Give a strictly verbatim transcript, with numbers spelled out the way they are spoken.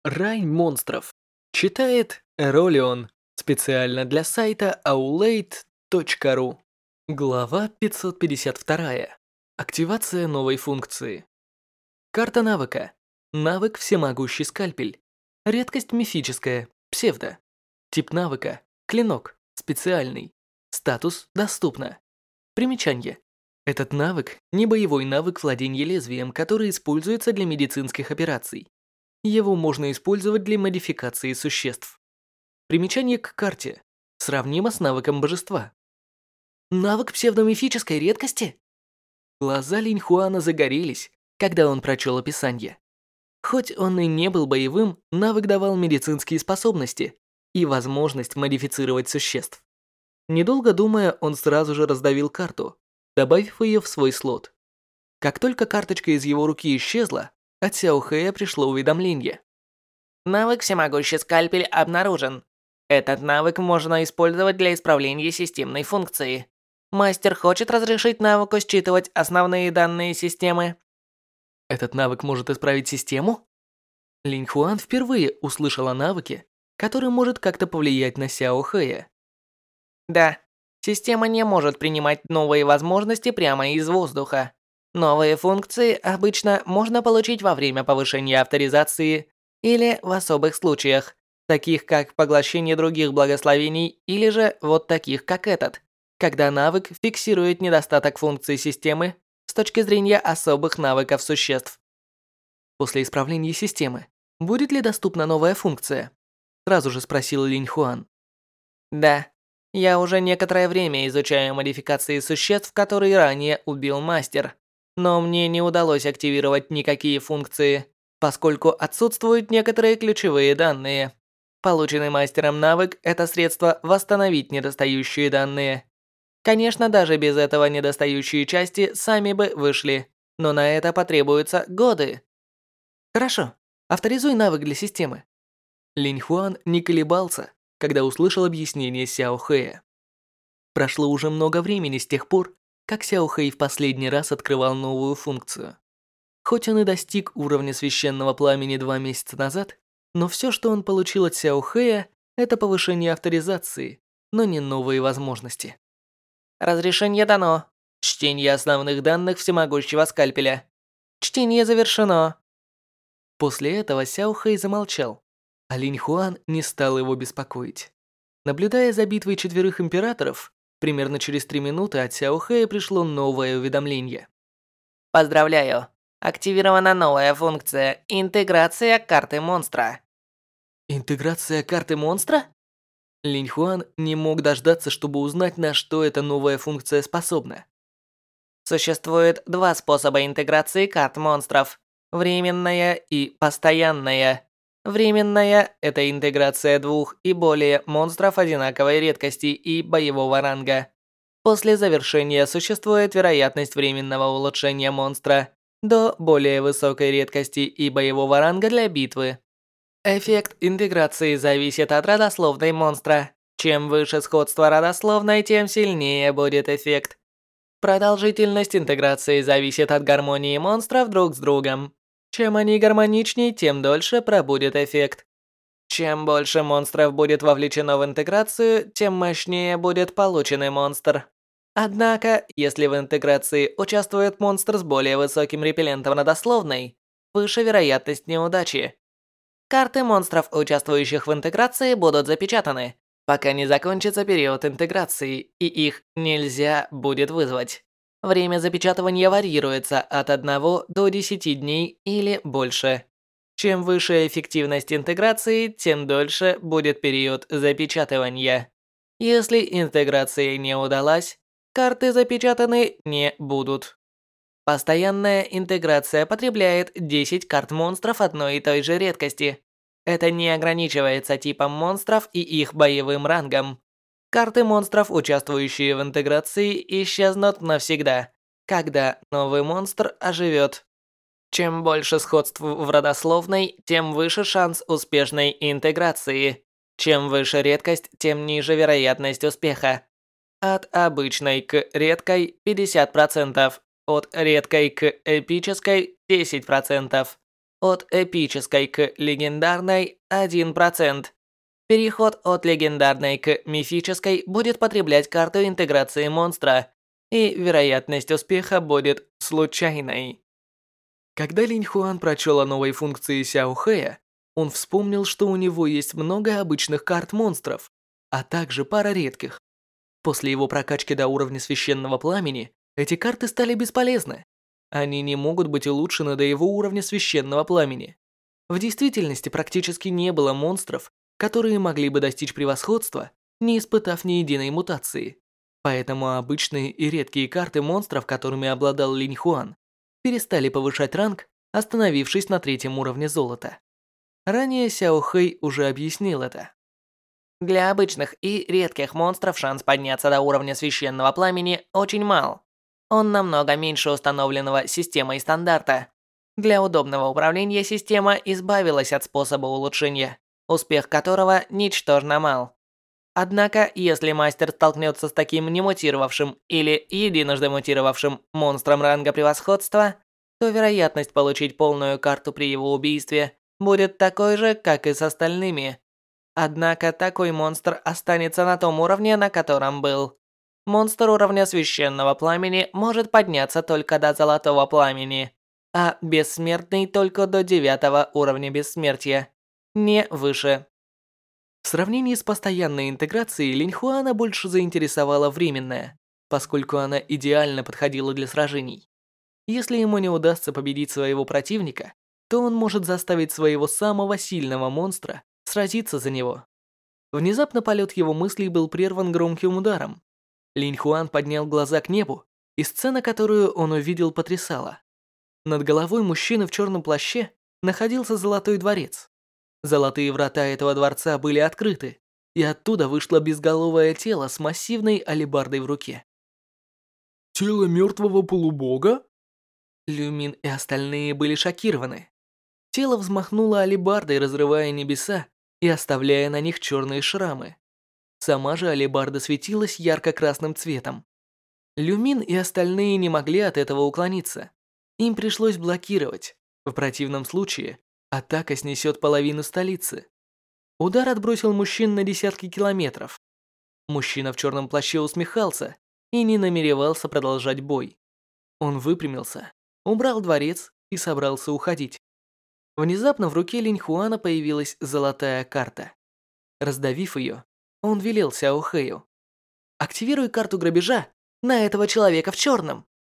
Рай монстров. Читает Эролион. Специально для сайта аулейт точка ру. Глава пятьсот пятьдесят два. Активация новой функции. Карта навыка. Навык всемогущий скальпель. Редкость мифическая. Псевдо. Тип навыка. Клинок. Специальный. Статус доступно. Примечание. Этот навык – не боевой навык владения лезвием, который используется для медицинских операций. Его можно использовать для модификации существ. Примечание к карте. Сравнимо с навыком божества. Навык псевдомифической редкости? Глаза Линьхуана загорелись, когда он прочел описание. Хоть он и не был боевым, навык давал медицинские способности и возможность модифицировать существ. Недолго думая, он сразу же раздавил карту, добавив ее в свой слот. Как только карточка из его руки исчезла, от Сяо Хэя пришло уведомление. Навык «Всемогущий скальпель» обнаружен. Этот навык можно использовать для исправления системной функции. Мастер хочет разрешить навыку считывать основные данные системы. Этот навык может исправить систему? Линьхуан впервые услышал о навыке, который может как-то повлиять на Сяо Хэя. Да, система не может принимать новые возможности прямо из воздуха. Новые функции обычно можно получить во время повышения авторизации или в особых случаях, таких как поглощение других благословений или же вот таких как этот, когда навык фиксирует недостаток функций системы с точки зрения особых навыков существ. После исправления системы, будет ли доступна новая функция? Сразу же спросил Линьхуан. Да, я уже некоторое время изучаю модификации существ, которые ранее убил мастер. Но мне не удалось активировать никакие функции, поскольку отсутствуют некоторые ключевые данные. Полученный мастером навык – это средство восстановить недостающие данные. Конечно, даже без этого недостающие части сами бы вышли, но на это потребуются годы. Хорошо, авторизуй навык для системы. Линьхуан не колебался, когда услышал объяснение Сяо Хэя. Прошло уже много времени с тех пор, как Сяо Хэй в последний раз открывал новую функцию. Хоть он и достиг уровня священного пламени два месяца назад, но все, что он получил от Сяо Хэя, это повышение авторизации, но не новые возможности. Разрешение дано. Чтение основных данных всемогущего скальпеля. Чтение завершено. После этого Сяо Хэй замолчал, а Линьхуан не стал его беспокоить. Наблюдая за битвой четверых императоров, примерно через три минуты от Сяо Хэя пришло новое уведомление. Поздравляю! Активирована новая функция «Интеграция карты монстра». Интеграция карты монстра? Линьхуан не мог дождаться, чтобы узнать, на что эта новая функция способна. Существует два способа интеграции карт монстров – временная и постоянная. Временная – это интеграция двух и более монстров одинаковой редкости и боевого ранга. После завершения существует вероятность временного улучшения монстра до более высокой редкости и боевого ранга для битвы. Эффект интеграции зависит от родословной монстра. Чем выше сходство родословной, тем сильнее будет эффект. Продолжительность интеграции зависит от гармонии монстров друг с другом. Чем они гармоничнее, тем дольше пробудет эффект. Чем больше монстров будет вовлечено в интеграцию, тем мощнее будет полученный монстр. Однако, если в интеграции участвует монстр с более высоким репеллентом родословной, выше вероятность неудачи. Карты монстров, участвующих в интеграции, будут запечатаны, пока не закончится период интеграции, и их нельзя будет вызвать. Время запечатывания варьируется от одного до десяти дней или больше. Чем выше эффективность интеграции, тем дольше будет период запечатывания. Если интеграция не удалась, карты запечатаны не будут. Постоянная интеграция потребляет десять карт монстров одной и той же редкости. Это не ограничивается типом монстров и их боевым рангом. Карты монстров, участвующие в интеграции, исчезнут навсегда, когда новый монстр оживет. Чем больше сходств в родословной, тем выше шанс успешной интеграции. Чем выше редкость, тем ниже вероятность успеха. От обычной к редкой пятьдесят процентов. От редкой к эпической десять процентов. От эпической к легендарной – один процент. Переход от легендарной к мифической будет потреблять карту интеграции монстра, и вероятность успеха будет случайной. Когда Линь Хуан прочел о новой функции Сяо Хэя, он вспомнил, что у него есть много обычных карт монстров, а также пара редких. После его прокачки до уровня священного пламени, эти карты стали бесполезны. Они не могут быть улучшены до его уровня священного пламени. В действительности практически не было монстров, которые могли бы достичь превосходства, не испытав ни единой мутации. Поэтому обычные и редкие карты монстров, которыми обладал Линь Хуан, перестали повышать ранг, остановившись на третьем уровне золота. Ранее Сяо Хэй уже объяснил это. Для обычных и редких монстров шанс подняться до уровня священного пламени очень мал. Он намного меньше установленного системой стандарта. Для удобного управления система избавилась от способа улучшения, успех которого ничтожно мал. Однако, если мастер столкнется с таким немутировавшим или единожды мутировавшим монстром ранга превосходства, то вероятность получить полную карту при его убийстве будет такой же, как и с остальными. Однако такой монстр останется на том уровне, на котором был. Монстр уровня священного пламени может подняться только до золотого пламени, а бессмертный только до девятого уровня бессмертия, не выше. В сравнении с постоянной интеграцией Линь Хуана больше заинтересовала временная, поскольку она идеально подходила для сражений. Если ему не удастся победить своего противника, то он может заставить своего самого сильного монстра сразиться за него. Внезапно полет его мыслей был прерван громким ударом. Линь Хуан поднял глаза к небу, и сцена, которую он увидел, потрясала. Над головой мужчины в черном плаще находился золотой дворец. Золотые врата этого дворца были открыты, и оттуда вышло безголовое тело с массивной алебардой в руке. «Тело мертвого полубога?» Люмин и остальные были шокированы. Тело взмахнуло алебардой, разрывая небеса и оставляя на них черные шрамы. Сама же алебарда светилась ярко-красным цветом. Люмин и остальные не могли от этого уклониться. Им пришлось блокировать. В противном случае атака снесет половину столицы. Удар отбросил мужчин на десятки километров. Мужчина в черном плаще усмехался и не намеревался продолжать бой. Он выпрямился, убрал дворец и собрался уходить. Внезапно в руке Линь Хуана появилась золотая карта. Раздавив ее, он велел Сяо Хэю: «Активируй карту грабежа на этого человека в черном».